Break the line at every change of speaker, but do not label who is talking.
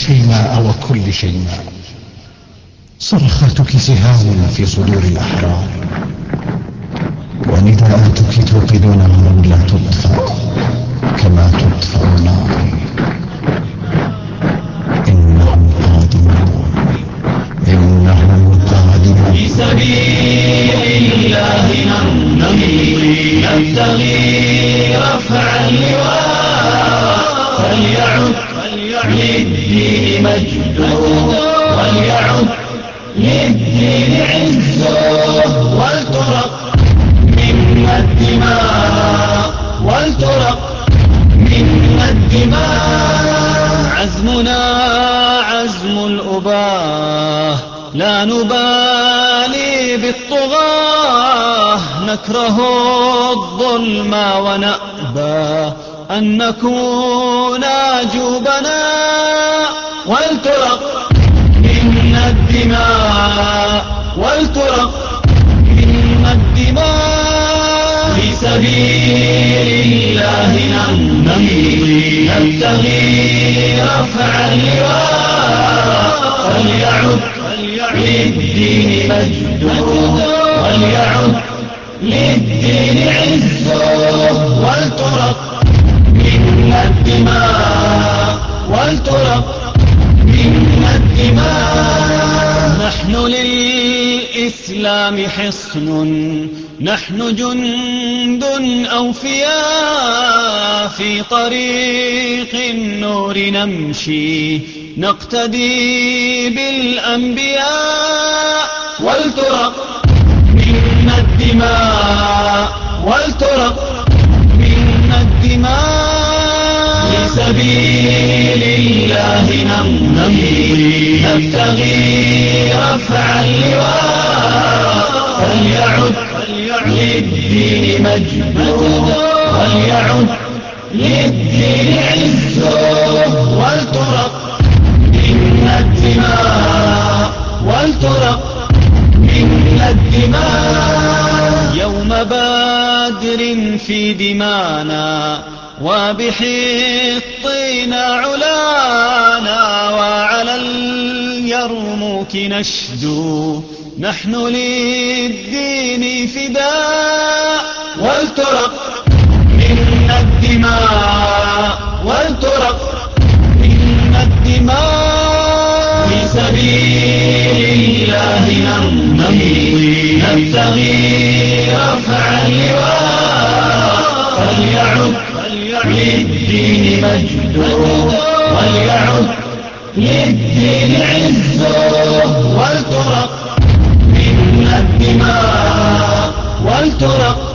شيماء وكل شيماء، صرخاتك سهام في صدور الأحرار، ونداءاتك توقد نارا لا تطفأ كما تطفأ النار. إنهم قادمون، إنهم قادمون.
في سبيل الله نمضي نبتغي رفع اللواء، فليعد للدين مجده، وليعد للدين عزه، ولترق منا الدماء، ولترق منا الدماء. عزمنا عزم الأباه، لا نبالي بالطغاة، نكره الظلم ونأبى أن نكون جبناء. ولترق منا الدماء، ولترق منا الدماء. في سبيل الله نمضي نبتغي رفع اللواء، فليعد للدين مجده، وليعد للدين عزه، ولترق منا الدماء، ولترق منا الدماء. نحن للإسلام حصن، نحن جند أوفياء، في طريق النور نمشي نقتدي بالأنبياء. ولترق منا الدماء، ولترق منا الدماء. في سبيل الله نمضي نبتغي رفع اللواء، فليعد للدين مجده، وليعد للدين عزه، ولترق منا الدماء، ولترق منا الدماء. يوم بدر في دمانا، وبحطنا علانا، وعلى اليرموك نشدو نحن للدين فداء. ولترق منا الدماء، ولترق منا الدماء. في سبيل الله نمضي نبتغي رفع اللواء، فليعد للدين مجده، وليعد للدين عزه، ولترق منا الدماء، ولترق